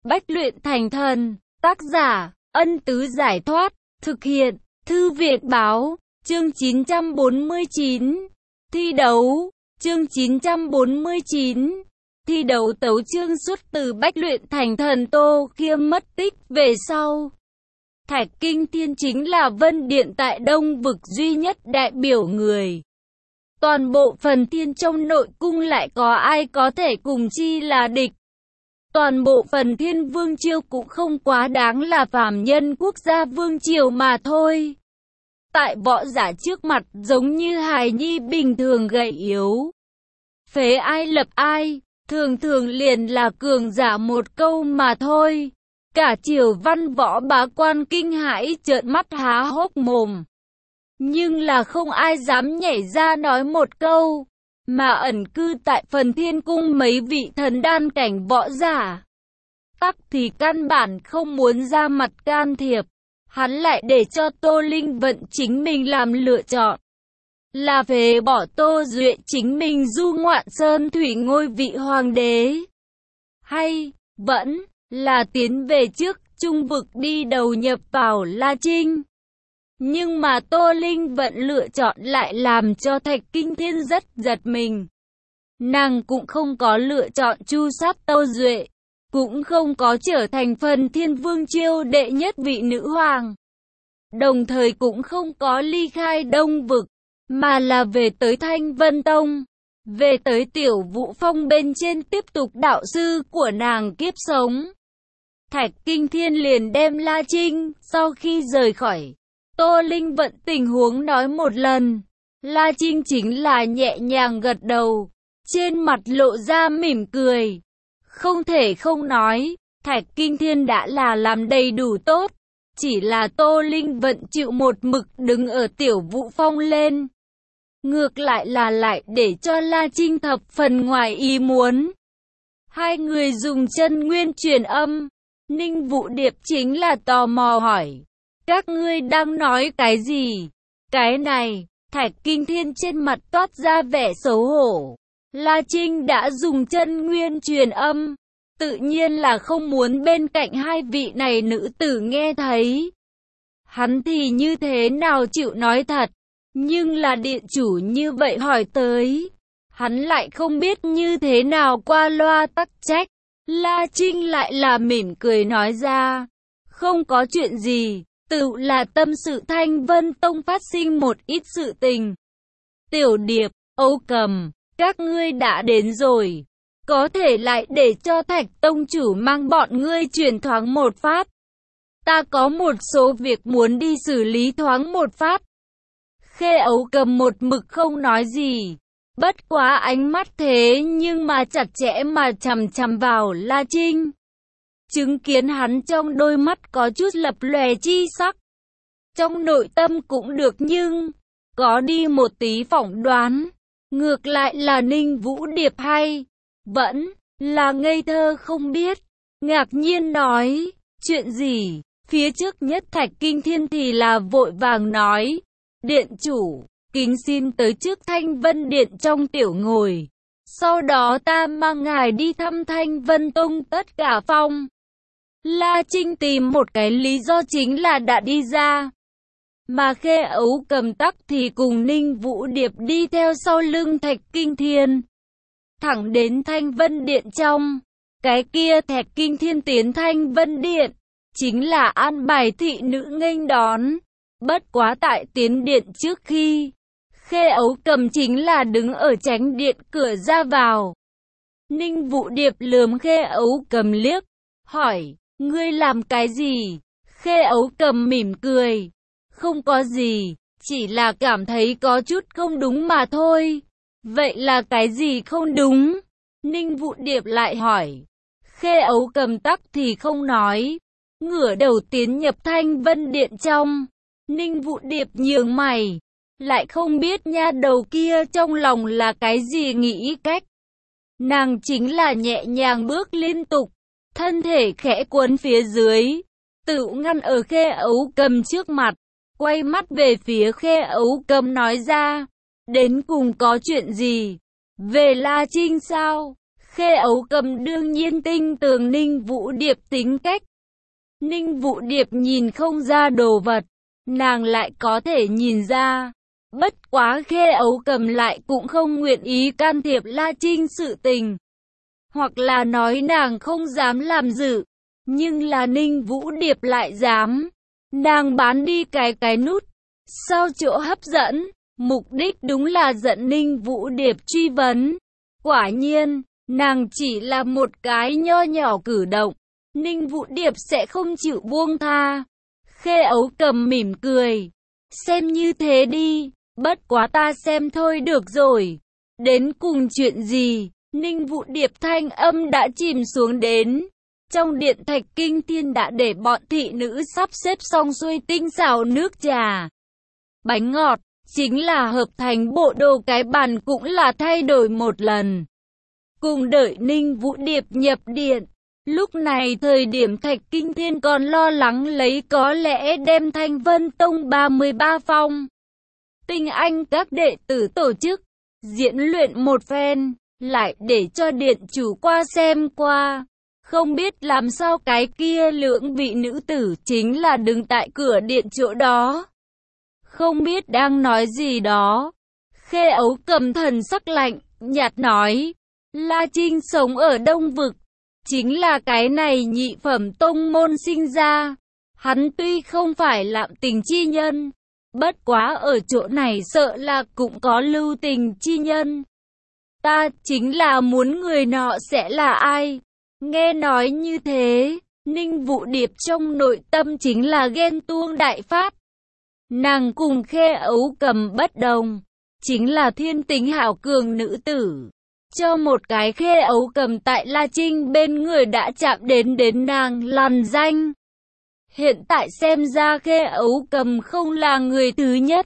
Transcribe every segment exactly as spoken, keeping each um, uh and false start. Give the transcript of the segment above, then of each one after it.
Bách luyện thành thần, tác giả, Ân Tứ Giải Thoát, thực hiện, Thư Viện Báo, chương chín trăm bốn mươi chín, thi đấu, chương chín trăm bốn mươi chín, thi đấu tấu chương xuất từ Bách luyện thành thần. Tô Khiêm mất tích về sau. Thạch Kinh Thiên chính là Vân Điện tại Đông Vực duy nhất đại biểu người. Toàn bộ phần thiên trong nội cung lại có ai có thể cùng chi là địch. Toàn bộ phần thiên vương triều cũng không quá đáng là phàm nhân quốc gia vương triều mà thôi. Tại võ giả trước mặt giống như hài nhi bình thường gầy yếu. Phế ai lập ai, thường thường liền là cường giả một câu mà thôi. Cả triều văn võ bá quan kinh hãi trợn mắt há hốc mồm. Nhưng là không ai dám nhảy ra nói một câu. Mà ẩn cư tại phần thiên cung mấy vị thần đan cảnh võ giả. Tắc thì căn bản không muốn ra mặt can thiệp. Hắn lại để cho Tô Linh Vận chính mình làm lựa chọn. Là phế bỏ Tô Duệ chính mình du ngoạn sơn thủy ngôi vị hoàng đế. Hay, vẫn, là tiến về trước trung vực đi đầu nhập vào La Trinh. Nhưng mà Tô Linh Vận lựa chọn lại làm cho Thạch Kinh Thiên rất giật mình. Nàng cũng không có lựa chọn chu sát Tô Duệ, cũng không có trở thành phần thiên vương triều đệ nhất vị nữ hoàng. Đồng thời cũng không có ly khai Đông Vực, mà là về tới Thanh Vân Tông, về tới Tiểu Vũ Phong bên trên tiếp tục đạo sư của nàng kiếp sống. Thạch Kinh Thiên liền đem La Trinh, sau khi rời khỏi Tô Linh Vận tình huống nói một lần. La Trinh chính là nhẹ nhàng gật đầu, trên mặt lộ ra mỉm cười. Không thể không nói, Thạch Kinh Thiên đã là làm đầy đủ tốt. Chỉ là Tô Linh Vận chịu một mực đứng ở Tiểu Vũ Phong lên. Ngược lại là lại để cho La Trinh thập phần ngoài ý muốn. Hai người dùng chân nguyên truyền âm. Ninh Vũ Điệp chính là tò mò hỏi. Các ngươi đang nói cái gì? Cái này, Thạch Kinh Thiên trên mặt toát ra vẻ xấu hổ. La Trinh đã dùng chân nguyên truyền âm. Tự nhiên là không muốn bên cạnh hai vị này nữ tử nghe thấy. Hắn thì như thế nào chịu nói thật. Nhưng là điện chủ như vậy hỏi tới. Hắn lại không biết như thế nào qua loa tắc trách. La Trinh lại là mỉm cười nói ra. Không có chuyện gì. Tự là tâm sự Thanh Vân Tông phát sinh một ít sự tình. Tiểu Điệp, Âu Cầm, các ngươi đã đến rồi. Có thể lại để cho Thạch Tông chủ mang bọn ngươi truyền thoáng một phát. Ta có một số việc muốn đi xử lý thoáng một phát. Khê Ấu Cầm một mực không nói gì. Bất quá ánh mắt thế nhưng mà chặt chẽ mà chằm chằm vào La Trinh. Chứng kiến hắn trong đôi mắt có chút lập lòe chi sắc. Trong nội tâm cũng được nhưng, có đi một tí phỏng đoán. Ngược lại là Ninh Vũ Điệp hay, vẫn là ngây thơ không biết. Ngạc nhiên nói, chuyện gì? Phía trước nhất Thạch Kinh Thiên thì là vội vàng nói. Điện chủ, kính xin tới trước Thanh Vân Điện trong tiểu ngồi. Sau đó ta mang ngài đi thăm Thanh Vân Tông tất cả phong. La Trinh tìm một cái lý do chính là đã đi ra. Mà Khê Ấu Cầm tắc thì cùng Ninh Vũ Điệp đi theo sau lưng Thạch Kinh Thiên. Thẳng đến Thanh Vân Điện trong. Cái kia Thạch Kinh Thiên tiến Thanh Vân Điện. Chính là an bài thị nữ nghênh đón. Bất quá tại tiến điện trước khi. Khê Ấu Cầm chính là đứng ở tránh điện cửa ra vào. Ninh Vũ Điệp lườm Khê Ấu Cầm liếc. Hỏi, ngươi làm cái gì? Khê Ấu Cầm mỉm cười. Không có gì, chỉ là cảm thấy có chút không đúng mà thôi. Vậy là cái gì không đúng? Ninh Vũ Điệp lại hỏi. Khê Ấu Cầm tắc thì không nói. Ngửa đầu tiến nhập Thanh Vân Điện trong. Ninh Vũ Điệp nhướng mày. Lại không biết nha đầu kia trong lòng là cái gì nghĩ cách. Nàng chính là nhẹ nhàng bước liên tục. Thân thể khẽ cuốn phía dưới. Tự ngăn ở Khê Ấu Cầm trước mặt. Quay mắt về phía Khê Ấu Cầm nói ra. Đến cùng có chuyện gì? Về La Trinh sao? Khê Ấu Cầm đương nhiên tin tưởng Ninh Vũ Điệp tính cách. Ninh Vũ Điệp nhìn không ra đồ vật, nàng lại có thể nhìn ra. Bất quá Khê Ấu Cầm lại cũng không nguyện ý can thiệp La Trinh sự tình. Hoặc là nói nàng không dám làm dự, nhưng là Ninh Vũ Điệp lại dám. Nàng bán đi cái cái nút, sau chỗ hấp dẫn, mục đích đúng là dẫn Ninh Vũ Điệp truy vấn. Quả nhiên, nàng chỉ là một cái nho nhỏ cử động, Ninh Vũ Điệp sẽ không chịu buông tha. Khê Ấu Cầm mỉm cười, xem như thế đi, bất quá ta xem thôi được rồi. Đến cùng chuyện gì? Ninh Vũ Điệp thanh âm đã chìm xuống đến. Trong điện Thạch Kinh Thiên đã để bọn thị nữ sắp xếp xong xuôi tinh xào nước trà, bánh ngọt, chính là hợp thành bộ đồ, cái bàn cũng là thay đổi một lần. Cùng đợi Ninh Vũ Điệp nhập điện, lúc này thời điểm Thạch Kinh Thiên còn lo lắng lấy có lẽ đem Thanh Vân Tông ba mươi ba phong tinh anh các đệ tử tổ chức diễn luyện một phen, lại để cho điện chủ qua xem qua. Không biết làm sao cái kia lưỡng vị nữ tử chính là đứng tại cửa điện chỗ đó, không biết đang nói gì đó. Khê Ấu Cầm thần sắc lạnh, nhạt nói, La Trinh sống ở Đông Vực, chính là cái này nhị phẩm tông môn sinh ra. Hắn tuy không phải lạm tình chi nhân, bất quá ở chỗ này sợ là cũng có lưu tình chi nhân. Ta chính là muốn người nọ sẽ là ai? Nghe nói như thế, Ninh Vũ Điệp trong nội tâm chính là ghen tuông đại phát. Nàng cùng Khê Ấu Cầm bất đồng, chính là thiên tính hảo cường nữ tử. Cho một cái Khê Ấu Cầm tại La Trinh bên người đã chạm đến đến nàng làn danh. Hiện tại xem ra Khê Ấu Cầm không là người thứ nhất,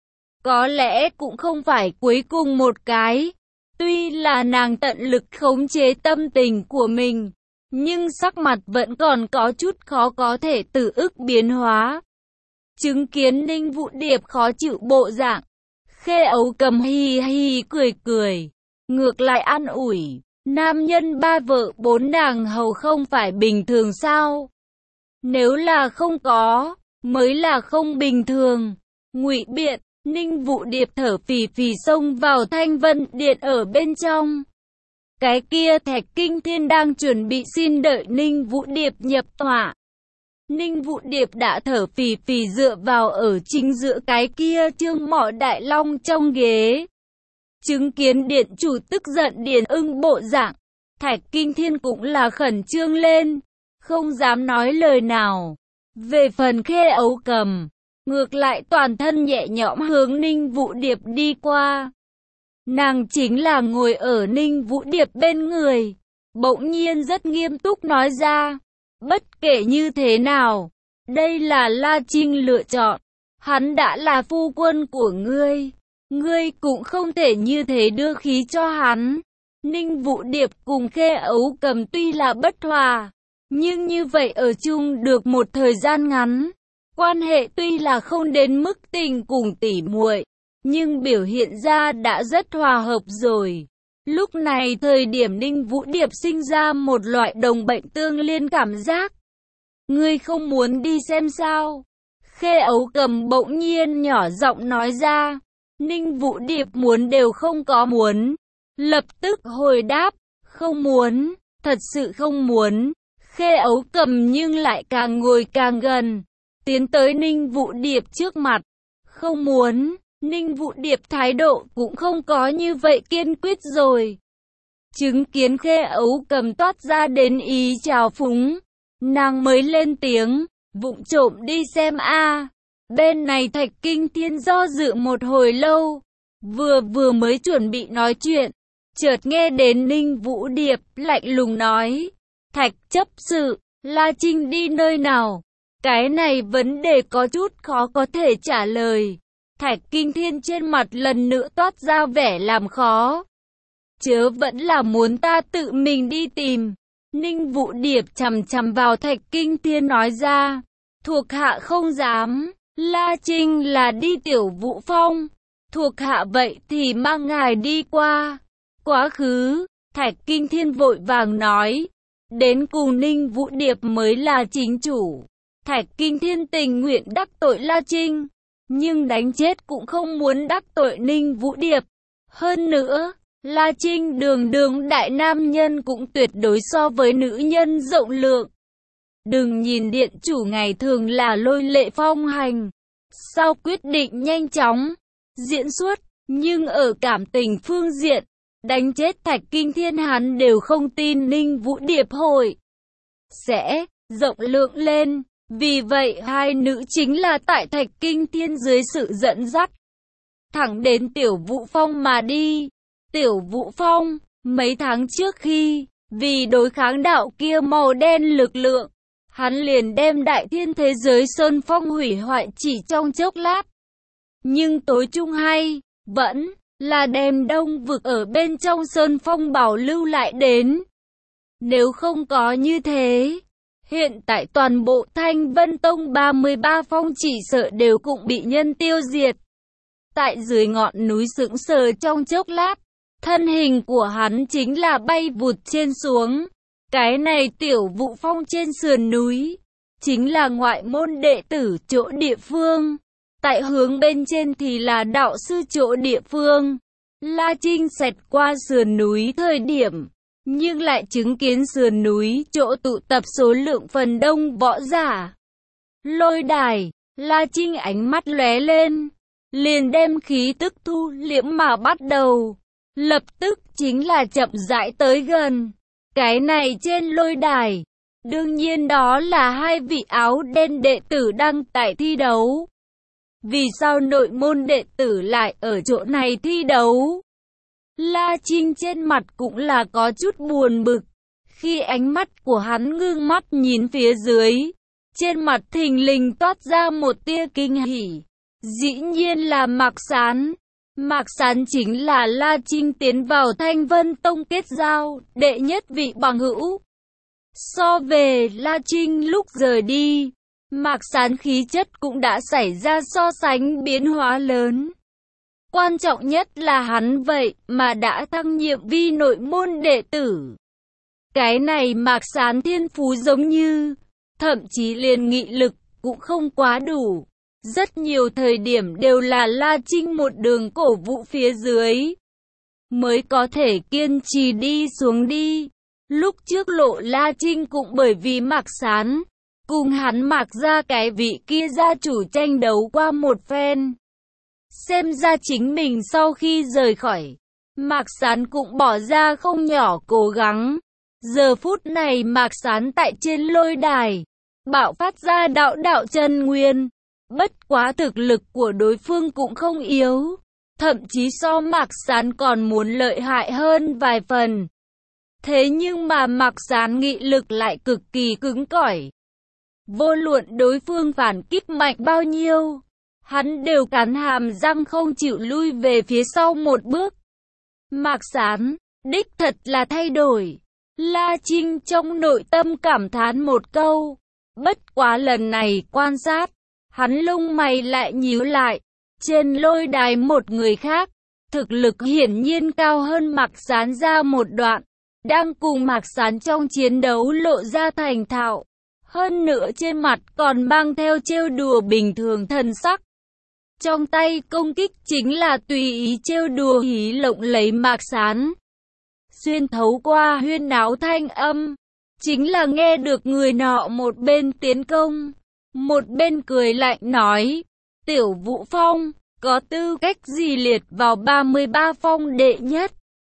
có lẽ cũng không phải cuối cùng một cái. Tuy là nàng tận lực khống chế tâm tình của mình, nhưng sắc mặt vẫn còn có chút khó có thể tự ức biến hóa. Chứng kiến Ninh Vũ Điệp khó chịu bộ dạng, Khê Ấu Cầm hì hì cười cười, ngược lại an ủi, nam nhân ba vợ bốn nàng hầu không phải bình thường sao? Nếu là không có, mới là không bình thường. Ngụy biện. Ninh Vũ Điệp thở phì phì xông vào Thanh Vân Điện ở bên trong. Cái kia Thạch Kinh Thiên đang chuẩn bị xin đợi Ninh Vũ Điệp nhập tọa. Ninh Vũ Điệp đã thở phì phì dựa vào ở chính giữa cái kia Trương Mọ Đại Long trong ghế. Chứng kiến điện chủ tức giận điền ưng bộ dạng, Thạch Kinh Thiên cũng là khẩn trương lên, không dám nói lời nào. Về phần Khê Ấu Cầm, ngược lại toàn thân nhẹ nhõm hướng Ninh Vũ Điệp đi qua. Nàng chính là ngồi ở Ninh Vũ Điệp bên người, bỗng nhiên rất nghiêm túc nói ra, bất kể như thế nào, đây là La Trinh lựa chọn, hắn đã là phu quân của ngươi, ngươi cũng không thể như thế đưa khí cho hắn. Ninh Vũ Điệp cùng Khê Ấu Cầm tuy là bất hòa, nhưng như vậy ở chung được một thời gian ngắn. Quan hệ tuy là không đến mức tình cùng tỉ muội, nhưng biểu hiện ra đã rất hòa hợp rồi. Lúc này thời điểm Ninh Vũ Điệp sinh ra một loại đồng bệnh tương liên cảm giác. Ngươi không muốn đi xem sao? Khê Ấu Cầm bỗng nhiên nhỏ giọng nói ra. Ninh Vũ Điệp muốn đều không có muốn. Lập tức hồi đáp, không muốn, thật sự không muốn. Khê Ấu Cầm nhưng lại càng ngồi càng gần, tiến tới Ninh Vũ Điệp trước mặt. Không muốn, Ninh Vũ Điệp thái độ cũng không có như vậy kiên quyết rồi. Chứng kiến Khê Ấu Cầm toát ra đến ý trào phúng, nàng mới lên tiếng, vụng trộm đi xem a. Bên này Thạch Kinh Thiên do dự một hồi lâu, vừa vừa mới chuẩn bị nói chuyện, chợt nghe đến Ninh Vũ Điệp lạnh lùng nói, Thạch chấp sự, La Trinh đi nơi nào? Cái này vấn đề có chút khó có thể trả lời. Thạch Kinh Thiên trên mặt lần nữa toát ra vẻ làm khó. Chớ vẫn là muốn ta tự mình đi tìm. Ninh Vũ Điệp chằm chằm vào Thạch Kinh Thiên nói ra. Thuộc hạ không dám. La Trinh là đi Tiểu Vũ Phong. Thuộc hạ vậy thì mang ngài đi qua. Quá khứ. Thạch Kinh Thiên vội vàng nói, đến cùng Ninh Vũ Điệp mới là chính chủ. Thạch Kinh Thiên tình nguyện đắc tội La Trinh, nhưng đánh chết cũng không muốn đắc tội Ninh Vũ Điệp. Hơn nữa, La Trinh đường đường đại nam nhân cũng tuyệt đối so với nữ nhân rộng lượng. Đừng nhìn điện chủ ngày thường là lôi lệ phong hành, sau quyết định nhanh chóng, diễn xuất, nhưng ở cảm tình phương diện, đánh chết Thạch Kinh Thiên hắn đều không tin Ninh Vũ Điệp hội sẽ rộng lượng lên. Vì vậy hai nữ chính là tại Thạch Kinh Thiên dưới sự dẫn dắt, thẳng đến Tiểu Vũ Phong mà đi. Tiểu Vũ Phong, mấy tháng trước khi, vì đối kháng đạo kia màu đen lực lượng, hắn liền đem đại thiên thế giới Sơn Phong hủy hoại chỉ trong chốc lát. Nhưng tối trung hay, vẫn là đem Đông Vực ở bên trong Sơn Phong bảo lưu lại đến. Nếu không có như thế, hiện tại toàn bộ Thanh Vân Tông ba mươi ba phong chỉ sợ đều cũng bị nhân tiêu diệt. Tại dưới ngọn núi sững sờ trong chốc lát, thân hình của hắn chính là bay vụt trên xuống. Cái này Tiểu Vũ Phong trên sườn núi, chính là ngoại môn đệ tử chỗ địa phương. Tại hướng bên trên thì là đạo sư chỗ địa phương. La Trinh xẹt qua sườn núi thời điểm, nhưng lại chứng kiến sườn núi chỗ tụ tập số lượng phần đông võ giả. Lôi đài, La Trinh ánh mắt lóe lên, liền đem khí tức thu liễm mà bắt đầu. Lập tức chính là chậm rãi tới gần. Cái này trên lôi đài, đương nhiên đó là hai vị áo đen đệ tử đang tại thi đấu. Vì sao nội môn đệ tử lại ở chỗ này thi đấu? La Trinh trên mặt cũng là có chút buồn bực. Khi ánh mắt của hắn ngưng mắt nhìn phía dưới, trên mặt thình lình toát ra một tia kinh hỉ. Dĩ nhiên là Mạc Sán. Mạc Sán chính là La Trinh tiến vào Thanh Vân Tông kết giao, đệ nhất vị bằng hữu. So về La Trinh lúc rời đi, Mạc Sán khí chất cũng đã xảy ra so sánh biến hóa lớn. Quan trọng nhất là hắn vậy mà đã thăng nhiệm vi nội môn đệ tử. Cái này Mạc Sán thiên phú giống như, thậm chí liền nghị lực cũng không quá đủ. Rất nhiều thời điểm đều là La Trinh một đường cổ vũ phía dưới, mới có thể kiên trì đi xuống đi. Lúc trước Lộ La Trinh cũng bởi vì Mạc Sán, cùng hắn Mạc ra cái vị kia gia chủ tranh đấu qua một phen. Xem ra chính mình sau khi rời khỏi, Mạc Sán cũng bỏ ra không nhỏ cố gắng. Giờ phút này Mạc Sán tại trên lôi đài, bạo phát ra đạo đạo chân nguyên. Bất quá thực lực của đối phương cũng không yếu, thậm chí so Mạc Sán còn muốn lợi hại hơn vài phần. Thế nhưng mà Mạc Sán nghị lực lại cực kỳ cứng cỏi. Vô luận đối phương phản kích mạnh bao nhiêu, hắn đều cắn hàm răng không chịu lui về phía sau một bước. Mạc Sán, đích thật là thay đổi. La Trinh trong nội tâm cảm thán một câu. Bất quá lần này quan sát, hắn lông mày lại nhíu lại. Trên lôi đài một người khác, thực lực hiển nhiên cao hơn Mạc Sán ra một đoạn, đang cùng Mạc Sán trong chiến đấu lộ ra thành thạo. Hơn nữa trên mặt còn mang theo trêu đùa bình thường thần sắc. Trong tay công kích chính là tùy ý trêu đùa hí lộng lấy Mạc Sán. Xuyên thấu qua huyên náo thanh âm, chính là nghe được người nọ một bên tiến công, một bên cười lạnh nói, Tiểu Vũ Phong, có tư cách gì liệt vào ba mươi ba phong đệ nhất?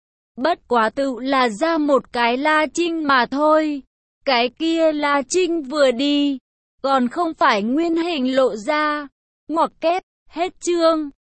Bất quá tự là ra một cái La Trinh mà thôi. Cái kia La Trinh vừa đi, còn không phải nguyên hình lộ ra. Ngoặc kép, hết chương.